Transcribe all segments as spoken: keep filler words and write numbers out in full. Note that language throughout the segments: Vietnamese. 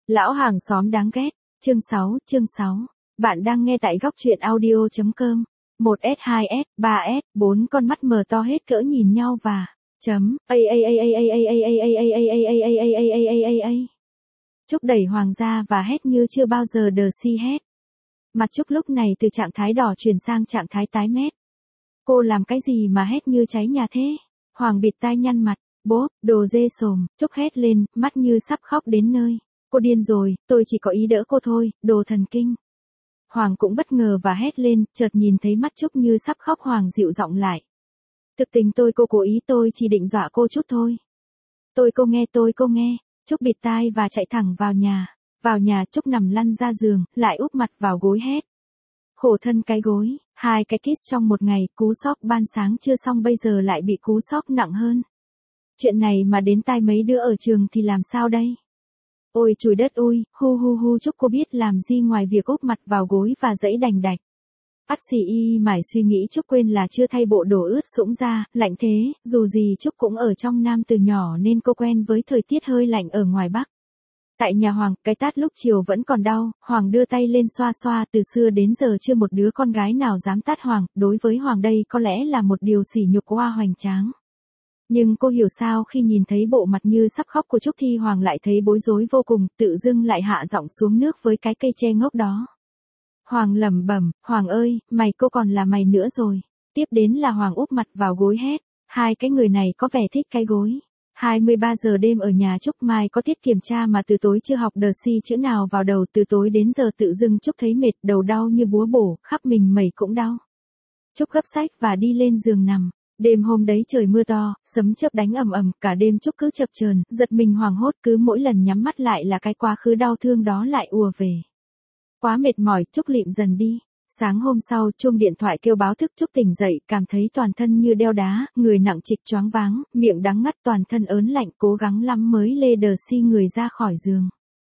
Lão hàng xóm đáng ghét, chương sáu, chương sáu. Bạn đang nghe tại góc truyện audio.com. một S, hai S, ba S, bốn con mắt mở to hết cỡ nhìn nhau và chấm a a a a a a a a a a a a a a a a a. Trúc đẩy Hoàng ra và hét như chưa bao giờ đờ si hét. Mặt Trúc lúc này từ trạng thái đỏ chuyển sang trạng thái tái mét. Cô làm cái gì mà hét như cháy nhà thế? Hoàng bịt tai nhăn mặt, bốp, đồ dê sồm, Trúc hét lên, mắt như sắp khóc đến nơi. Cô điên rồi, tôi chỉ có ý đỡ cô thôi, đồ thần kinh. Hoàng cũng bất ngờ và hét lên, chợt nhìn thấy mắt Trúc như sắp khóc. Hoàng dịu giọng lại. Thực tình tôi cô cố ý, tôi chỉ định dọa cô chút thôi. Tôi cô nghe tôi cô nghe. Trúc bịt tai và chạy thẳng vào nhà. Vào nhà Trúc nằm lăn ra giường, lại úp mặt vào gối hét. Khổ thân cái gối, hai cái kiss trong một ngày, cú sốc ban sáng chưa xong bây giờ lại bị cú sốc nặng hơn. Chuyện này mà đến tai mấy đứa ở trường thì làm sao đây? Ôi chùi đất ui, hu hu hu Trúc cô biết làm gì ngoài việc úp mặt vào gối và dẫy đành đạch. Ắt xì y mải suy nghĩ Trúc quên là chưa thay bộ đồ ướt sũng ra, lạnh thế, dù gì Trúc cũng ở trong Nam từ nhỏ nên cô quen với thời tiết hơi lạnh ở ngoài Bắc. Tại nhà Hoàng, cái tát lúc chiều vẫn còn đau, Hoàng đưa tay lên xoa xoa, từ xưa đến giờ chưa một đứa con gái nào dám tát Hoàng, đối với Hoàng đây có lẽ là một điều sỉ nhục hoa hoành tráng. Nhưng cô hiểu sao khi nhìn thấy bộ mặt như sắp khóc của Trúc thì Hoàng lại thấy bối rối vô cùng, tự dưng lại hạ giọng xuống nước với cái cây tre ngốc đó. Hoàng lẩm bẩm, Hoàng ơi, mày cô còn là mày nữa rồi. Tiếp đến là Hoàng úp mặt vào gối hét, hai cái người này có vẻ thích cái gối. hai mươi ba giờ đêm ở nhà Trúc mai có tiết kiểm tra mà từ tối chưa học đờ si chữ nào vào đầu, từ tối đến giờ tự dưng Trúc thấy mệt, đầu đau như búa bổ, khắp mình mẩy cũng đau. Trúc gấp sách và đi lên giường nằm. Đêm hôm đấy trời mưa to, sấm chớp đánh ầm ầm, cả đêm Trúc cứ chập chờn, giật mình hoảng hốt, cứ mỗi lần nhắm mắt lại là cái quá khứ đau thương đó lại ùa về. Quá mệt mỏi, Trúc lịm dần đi. Sáng hôm sau, chuông điện thoại kêu báo thức Trúc tỉnh dậy, cảm thấy toàn thân như đeo đá, người nặng trịch choáng váng, miệng đắng ngắt, toàn thân ớn lạnh, cố gắng lắm mới lê đờ si người ra khỏi giường.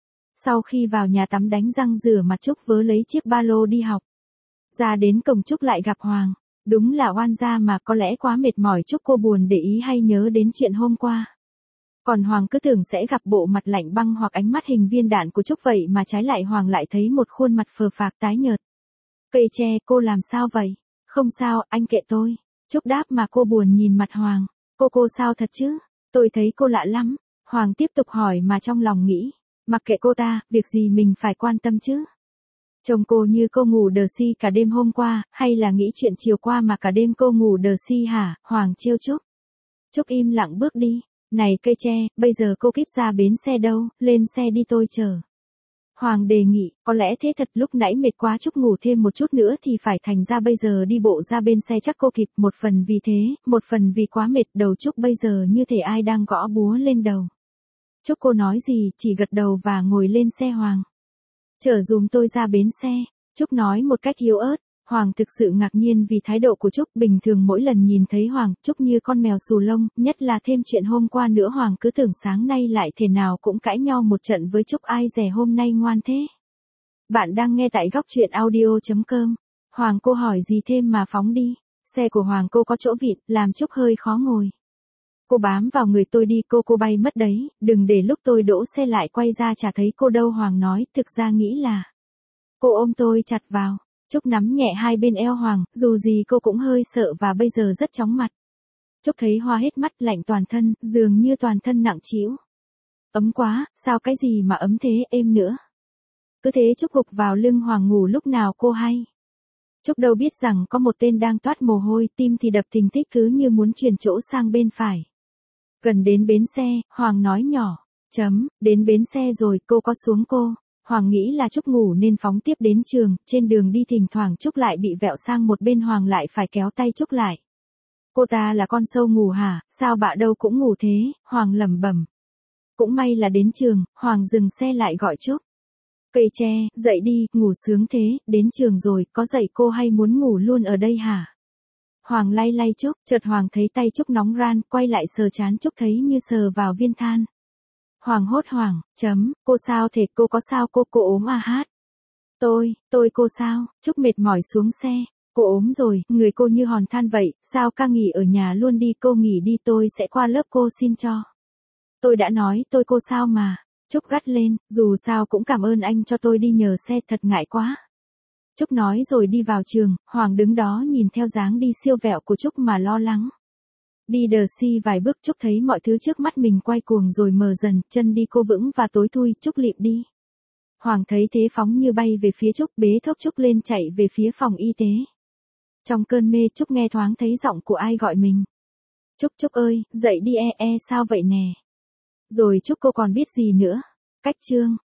Sau khi vào nhà tắm đánh răng rửa mặt Trúc vớ lấy chiếc ba lô đi học. Ra đến cổng Trúc lại gặp Hoàng. Đúng là oan gia mà, có lẽ quá mệt mỏi Trúc cô buồn để ý hay nhớ đến chuyện hôm qua. Còn Hoàng cứ tưởng sẽ gặp bộ mặt lạnh băng hoặc ánh mắt hình viên đạn của Trúc, vậy mà trái lại Hoàng lại thấy một khuôn mặt phờ phạc tái nhợt. Cây tre, cô làm sao vậy? Không sao, anh kệ tôi. Trúc đáp mà cô buồn nhìn mặt Hoàng. Cô cô sao thật chứ? Tôi thấy cô lạ lắm. Hoàng tiếp tục hỏi mà trong lòng nghĩ. Mặc kệ cô ta, việc gì mình phải quan tâm chứ? Chồng cô như cô ngủ đờ si cả đêm hôm qua, hay là nghĩ chuyện chiều qua mà cả đêm cô ngủ đờ si hả? Hoàng trêu Trúc. Trúc im lặng bước đi. Này cây tre, bây giờ cô kíp ra bến xe đâu, lên xe đi tôi chờ. Hoàng đề nghị, có lẽ thế thật, lúc nãy mệt quá Trúc ngủ thêm một chút nữa thì phải, thành ra bây giờ đi bộ ra bên xe chắc cô kịp, một phần vì thế, một phần vì quá mệt, đầu Trúc bây giờ như thể ai đang gõ búa lên đầu. Trúc cô nói gì, chỉ gật đầu và ngồi lên xe Hoàng. Chở dùm tôi ra bến xe, Trúc nói một cách yếu ớt. Hoàng thực sự ngạc nhiên vì thái độ của Trúc, bình thường mỗi lần nhìn thấy Hoàng, Trúc như con mèo xù lông, nhất là thêm chuyện hôm qua nữa Hoàng cứ tưởng sáng nay lại thể nào cũng cãi nhau một trận với Trúc, ai dè hôm nay ngoan thế. Bạn đang nghe tại góc truyện audio.com. Hoàng cô hỏi gì thêm mà phóng đi, xe của Hoàng cô có chỗ vịn, làm Trúc hơi khó ngồi. Cô bám vào người tôi đi, cô cô bay mất đấy, đừng để lúc tôi đỗ xe lại quay ra chả thấy cô đâu. Hoàng nói, thực ra nghĩ là cô ôm tôi chặt vào. Trúc nắm nhẹ hai bên eo Hoàng, dù gì cô cũng hơi sợ và bây giờ rất chóng mặt. Trúc thấy hoa hết mắt, lạnh toàn thân, dường như toàn thân nặng trĩu. Ấm quá, sao cái gì mà ấm thế, êm nữa. Cứ thế Trúc gục vào lưng Hoàng ngủ lúc nào cô hay. Trúc đâu biết rằng có một tên đang toát mồ hôi, tim thì đập thình thịch cứ như muốn chuyển chỗ sang bên phải. Gần đến bến xe, Hoàng nói nhỏ, chấm, đến bến xe rồi, cô có xuống cô. Hoàng nghĩ là Trúc ngủ nên phóng tiếp đến trường, trên đường đi thỉnh thoảng Trúc lại bị vẹo sang một bên, Hoàng lại phải kéo tay Trúc lại. Cô ta là con sâu ngủ hả, sao bạ đâu cũng ngủ thế, Hoàng lẩm bẩm. Cũng may là đến trường, Hoàng dừng xe lại gọi Trúc. Cây tre, dậy đi, ngủ sướng thế, đến trường rồi, có dậy cô hay muốn ngủ luôn ở đây hả? Hoàng lay lay Trúc, chợt Hoàng thấy tay Trúc nóng ran, quay lại sờ trán Trúc thấy như sờ vào viên than. Hoàng hốt hoảng, chấm, cô sao thế, cô có sao cô, cô ốm à hát? Tôi, tôi cô sao? Trúc mệt mỏi xuống xe, cô ốm rồi, người cô như hòn than vậy, sao ca nghỉ ở nhà luôn đi, cô nghỉ đi tôi sẽ qua lớp cô xin cho. Tôi đã nói tôi cô sao mà, Trúc gắt lên, dù sao cũng cảm ơn anh cho tôi đi nhờ xe, thật ngại quá. Trúc nói rồi đi vào trường, Hoàng đứng đó nhìn theo dáng đi siêu vẹo của Trúc mà lo lắng. Đi đờ si vài bước Trúc thấy mọi thứ trước mắt mình quay cuồng rồi mờ dần, chân đi cô vững và tối thui, Trúc lịm đi. Hoàng thấy thế phóng như bay về phía Trúc, bế thốc Trúc lên chạy về phía phòng y tế. Trong cơn mê Trúc nghe thoáng thấy giọng của ai gọi mình. Trúc Trúc ơi, dậy đi e e sao vậy nè. Rồi Trúc cô còn biết gì nữa. Cách chương.